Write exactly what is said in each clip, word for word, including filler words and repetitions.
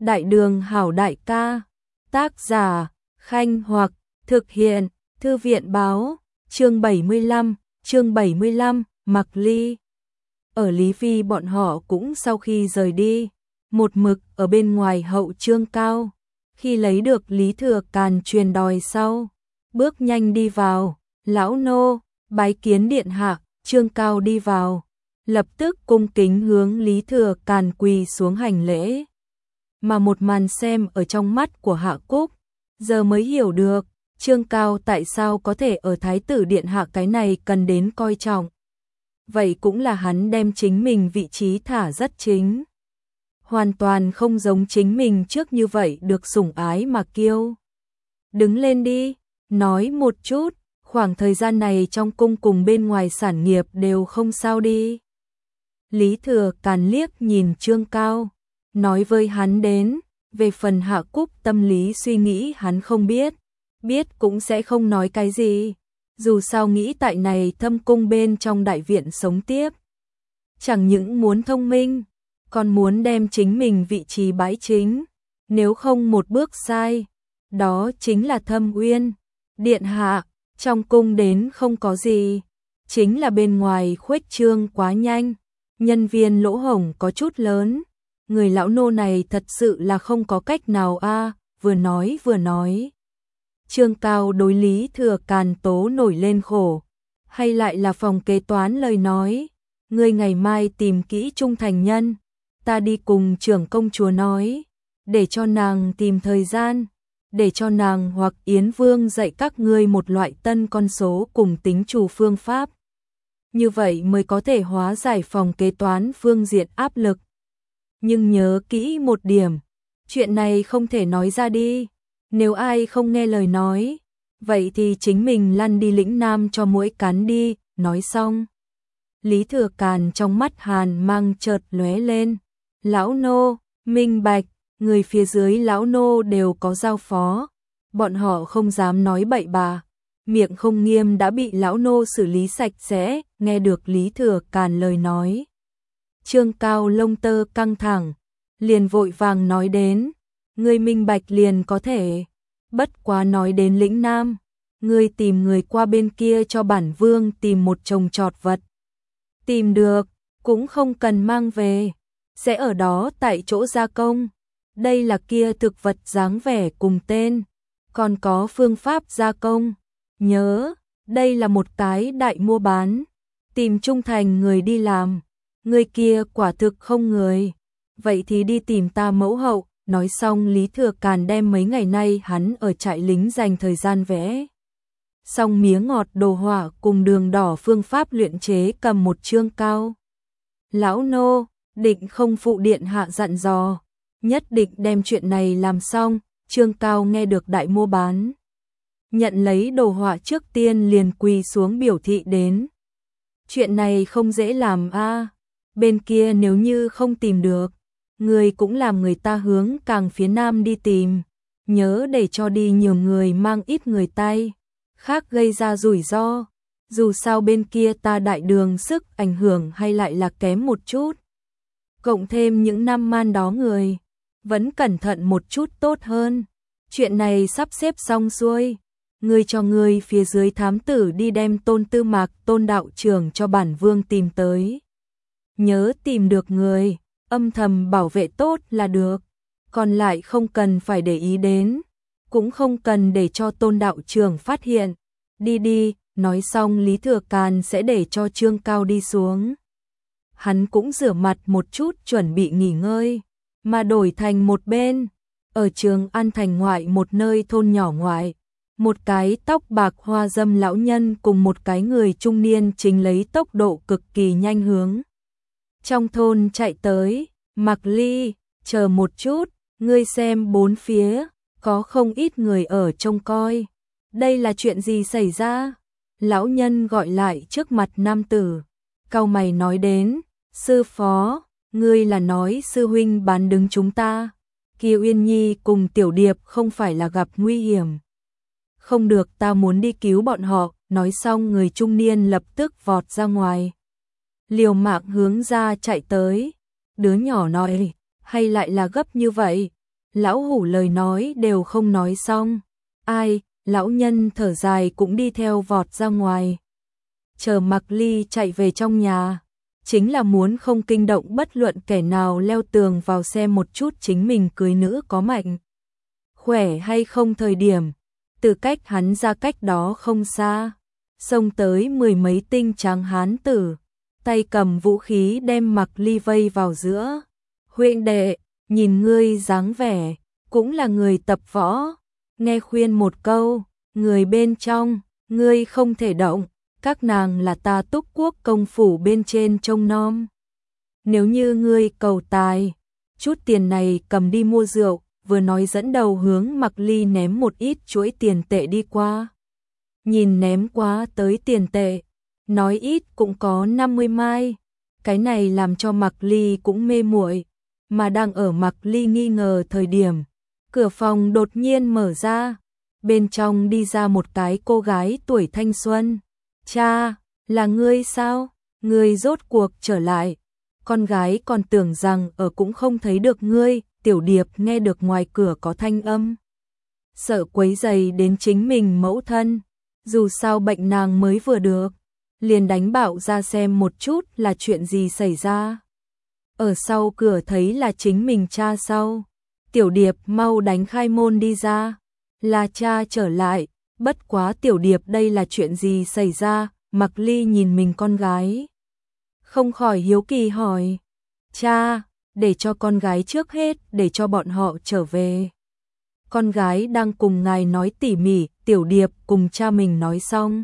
Đại đường hảo đại ca. Tác giả, Khanh Hoặc, thực hiện, Thư viện báo, chương bảy mươi lăm, chương bảy mươi lăm, Mặc Ly. Ở Lý Phi bọn họ cũng sau khi rời đi, một mực ở bên ngoài hậu Trương Cao. Khi lấy được Lý Thừa Càn truyền đòi sau, bước nhanh đi vào, lão nô, bái kiến điện hạ. Trương Cao đi vào, lập tức cung kính hướng Lý Thừa Càn quỳ xuống hành lễ. Mà một màn xem ở trong mắt của Hạ Cúc, giờ mới hiểu được, Trương Cao tại sao có thể ở Thái tử điện hạ cái này cần đến coi trọng. Vậy cũng là hắn đem chính mình vị trí thả rất chính. Hoàn toàn không giống chính mình trước như vậy được sủng ái mà kiêu. Đứng lên đi, nói một chút, khoảng thời gian này trong cung cùng bên ngoài sản nghiệp đều không sao đi. Lý Thừa Càn liếc nhìn Trương Cao, nói với hắn đến, về phần Hạ Cúc tâm lý suy nghĩ hắn không biết, biết cũng sẽ không nói cái gì, dù sao nghĩ tại này thâm cung bên trong đại viện sống tiếp. Chẳng những muốn thông minh, còn muốn đem chính mình vị trí bãi chính, nếu không một bước sai, đó chính là Thâm Uyên. Điện hạ, trong cung đến không có gì, chính là bên ngoài khuếch trương quá nhanh, nhân viên lỗ hổng có chút lớn. Người lão nô này thật sự là không có cách nào a. Vừa nói vừa nói. Trương Cao đối Lý Thừa Càn tố nổi lên khổ, hay lại là phòng kế toán lời nói, ngươi ngày mai tìm kỹ trung thành nhân, ta đi cùng trưởng công chúa nói, để cho nàng tìm thời gian, để cho nàng hoặc Yến Vương dạy các ngươi một loại tân con số cùng tính trù phương pháp. Như vậy mới có thể hóa giải phòng kế toán phương diện áp lực. Nhưng nhớ kỹ một điểm, chuyện này không thể nói ra đi, nếu ai không nghe lời nói, vậy thì chính mình lăn đi lĩnh nam cho muỗi cắn đi. Nói xong, Lý Thừa Càn trong mắt hàn mang chợt lóe lên, lão nô, minh bạch, người phía dưới lão nô đều có giao phó, bọn họ không dám nói bậy bạ, miệng không nghiêm đã bị lão nô xử lý sạch sẽ. Nghe được Lý Thừa Càn lời nói, Trương Cao lông tơ căng thẳng, liền vội vàng nói đến, ngươi minh bạch liền có thể, bất quá nói đến lĩnh nam, ngươi tìm người qua bên kia cho bản vương tìm một chồng trọt vật. Tìm được, cũng không cần mang về, sẽ ở đó tại chỗ gia công. Đây là kia thực vật dáng vẻ cùng tên, còn có phương pháp gia công. Nhớ, đây là một cái đại mua bán, tìm trung thành người đi làm. Người kia quả thực không người, vậy thì đi tìm ta mẫu hậu. Nói xong Lý Thừa Càn đem mấy ngày nay hắn ở trại lính dành thời gian vẽ xong miếng ngọt đồ hỏa cùng đường đỏ phương pháp luyện chế cầm một Trương Cao. Lão nô, định không phụ điện hạ dặn dò, nhất định đem chuyện này làm xong. Trương Cao nghe được đại mua bán, nhận lấy đồ họa trước tiên liền quỳ xuống biểu thị đến. Chuyện này không dễ làm a, bên kia nếu như không tìm được, người cũng làm người ta hướng càng phía nam đi tìm, nhớ để cho đi nhiều người mang ít người tay, khác gây ra rủi ro, dù sao bên kia ta đại đường sức ảnh hưởng hay lại là kém một chút. Cộng thêm những năm man đó người, vẫn cẩn thận một chút tốt hơn. Chuyện này sắp xếp xong xuôi, ngươi cho ngươi phía dưới thám tử đi đem Tôn Tư Mạc Tôn đạo trưởng cho bản vương tìm tới. Nhớ tìm được người, âm thầm bảo vệ tốt là được, còn lại không cần phải để ý đến, cũng không cần để cho Tôn đạo trưởng phát hiện. Đi đi. Nói xong Lý Thừa Càn sẽ để cho Trương Cao đi xuống. Hắn cũng rửa mặt một chút chuẩn bị nghỉ ngơi, mà đổi thành một bên, ở Trường An thành ngoại một nơi thôn nhỏ ngoại, một cái tóc bạc hoa dâm lão nhân cùng một cái người trung niên chính lấy tốc độ cực kỳ nhanh hướng trong thôn chạy tới. Mặc Ly, chờ một chút, ngươi xem bốn phía, có không ít người ở trông coi. Đây là chuyện gì xảy ra? Lão nhân gọi lại trước mặt nam tử, cau mày nói đến, sư phó, ngươi là nói sư huynh bán đứng chúng ta, Kiều Uyên Nhi cùng Tiểu Điệp không phải là gặp nguy hiểm. Không được, ta muốn đi cứu bọn họ. Nói xong người trung niên lập tức vọt ra ngoài, liều mạng hướng ra chạy tới. Đứa nhỏ nói, hay lại là gấp như vậy, Lão Hủ lời nói đều không nói xong. Ai, lão nhân thở dài cũng đi theo vọt ra ngoài. Chờ Mạc Ly chạy về trong nhà, chính là muốn không kinh động bất luận kẻ nào leo tường vào xem một chút chính mình cưới nữ có mạnh khỏe hay không thời điểm. Từ cách hắn ra cách đó không xa, xông tới mười mấy tinh tráng hán tử, tay cầm vũ khí đem Mạc Ly vây vào giữa. Huynh đệ, nhìn ngươi dáng vẻ, cũng là người tập võ, nghe khuyên một câu, người bên trong, ngươi không thể động, các nàng là ta Túc Quốc công phủ bên trên trông nom. Nếu như ngươi cầu tài, chút tiền này cầm đi mua rượu, vừa nói dẫn đầu hướng Mạc Ly ném một ít chuỗi tiền tệ đi qua. Nhìn ném quá tới tiền tệ, nói ít cũng có năm mươi mai, cái này làm cho Mạc Ly cũng mê muội, mà đang ở Mạc Ly nghi ngờ thời điểm, cửa phòng đột nhiên mở ra, bên trong đi ra một cái cô gái tuổi thanh xuân. Cha, là ngươi sao? Ngươi rốt cuộc trở lại. Con gái còn tưởng rằng ở cũng không thấy được ngươi. Tiểu Điệp nghe được ngoài cửa có thanh âm, sợ quấy rầy đến chính mình mẫu thân, dù sao bệnh nàng mới vừa được, liền đánh bảo ra xem một chút là chuyện gì xảy ra. Ở sau cửa thấy là chính mình cha sau, Tiểu Điệp mau đánh khai môn đi ra, là cha trở lại, bất quá Tiểu Điệp đây là chuyện gì xảy ra? Mạc Ly nhìn mình con gái, không khỏi hiếu kỳ hỏi, cha, để cho con gái trước hết, để cho bọn họ trở về. Con gái đang cùng ngài nói tỉ mỉ, Tiểu Điệp cùng cha mình nói xong.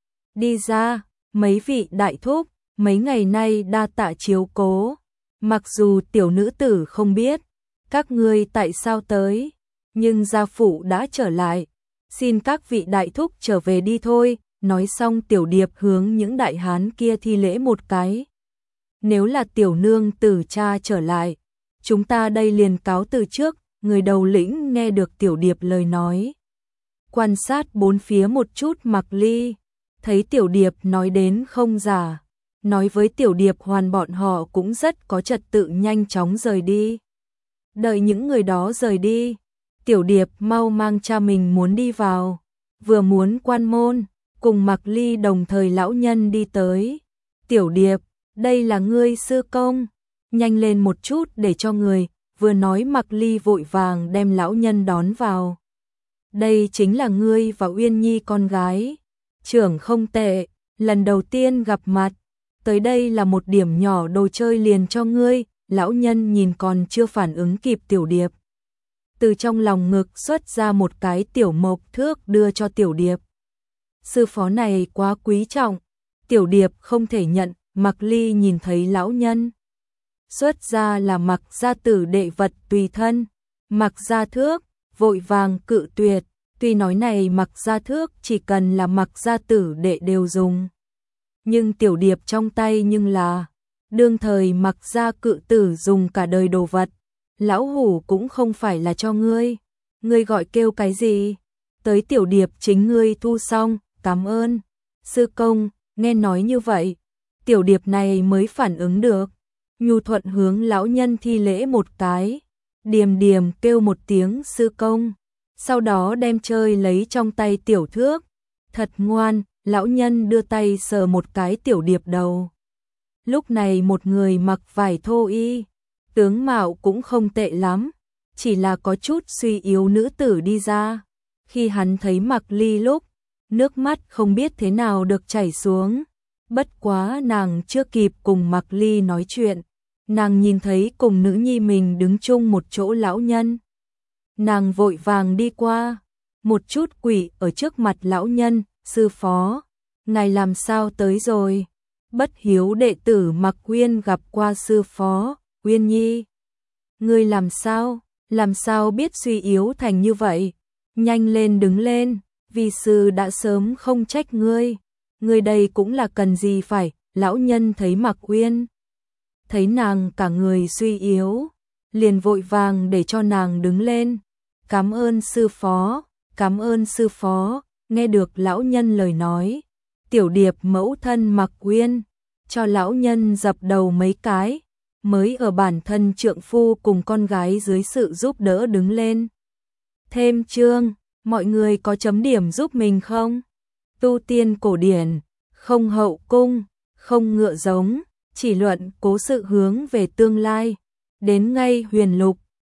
Đi ra, mấy vị đại thúc, mấy ngày nay đa tạ chiếu cố. Mặc dù tiểu nữ tử không biết, các ngươi tại sao tới, nhưng gia phụ đã trở lại. Xin các vị đại thúc trở về đi thôi. Nói xong Tiểu Điệp hướng những đại hán kia thi lễ một cái. Nếu là tiểu nương tử cha trở lại, chúng ta đây liền cáo từ trước. Người đầu lĩnh nghe được Tiểu Điệp lời nói, quan sát bốn phía một chút. Mạc Ly thấy Tiểu Điệp nói đến không giả, nói với Tiểu Điệp hoàn bọn họ cũng rất có trật tự, nhanh chóng rời đi. Đợi những người đó rời đi, Tiểu Điệp mau mang cha mình muốn đi vào, vừa muốn quan môn, cùng Mạc Ly đồng thời lão nhân đi tới. Tiểu Điệp, đây là ngươi sư công, nhanh lên một chút để cho người. Vừa nói Mạc Ly vội vàng đem lão nhân đón vào. Đây chính là ngươi và Uyên Nhi con gái, trưởng không tệ, lần đầu tiên gặp mặt, tới đây là một điểm nhỏ đồ chơi liền cho ngươi. Lão nhân nhìn còn chưa phản ứng kịp Tiểu Điệp, từ trong lòng ngực xuất ra một cái tiểu mộc thước đưa cho Tiểu Điệp. Sư phó này quá quý trọng, Tiểu Điệp không thể nhận. Mạc Ly nhìn thấy lão nhân xuất ra là Mạc gia tử đệ vật tùy thân, Mạc gia thước, vội vàng cự tuyệt. Tuy nói này Mạc gia thước chỉ cần là Mạc gia tử đệ đều dùng, nhưng Tiểu Điệp trong tay nhưng là đương thời Mạc gia cự tử dùng cả đời đồ vật. Lão hủ cũng không phải là cho ngươi, ngươi gọi kêu cái gì? Tới Tiểu Điệp chính ngươi thu xong, cảm ơn. Sư công, nghe nói như vậy, Tiểu Điệp này mới phản ứng được, nhu thuận hướng lão nhân thi lễ một cái, điềm điềm kêu một tiếng sư công, sau đó đem chơi lấy trong tay tiểu thước. Thật ngoan, lão nhân đưa tay sờ một cái Tiểu Điệp đầu. Lúc này một người mặc vải thô y, tướng mạo cũng không tệ lắm, chỉ là có chút suy yếu nữ tử đi ra. Khi hắn thấy Mạc Ly lúc, nước mắt không biết thế nào được chảy xuống. Bất quá nàng chưa kịp cùng Mạc Ly nói chuyện, nàng nhìn thấy cùng nữ nhi mình đứng chung một chỗ lão nhân. Nàng vội vàng đi qua, một chút quỳ ở trước mặt lão nhân. Sư phó, ngài làm sao tới rồi? Bất hiếu đệ tử Mạc Uyên gặp qua sư phó. Uyên Nhi, ngươi làm sao? Làm sao biết suy yếu thành như vậy? Nhanh lên đứng lên, vi sư đã sớm không trách ngươi. Ngươi đây cũng là cần gì phải? Lão nhân thấy Mạc Uyên, thấy nàng cả người suy yếu, liền vội vàng để cho nàng đứng lên. Cảm ơn sư phó, cảm ơn sư phó. Nghe được lão nhân lời nói, Tiểu Điệp mẫu thân Mạc Uyên cho lão nhân dập đầu mấy cái. mới ở bản thân trượng phu cùng con gái dưới sự giúp đỡ đứng lên. Thêm chương, mọi người có chấm điểm giúp mình không? Tu tiên cổ điển, không hậu cung, không ngựa giống, chỉ luận cố sự hướng về tương lai. Đến ngay huyền lục,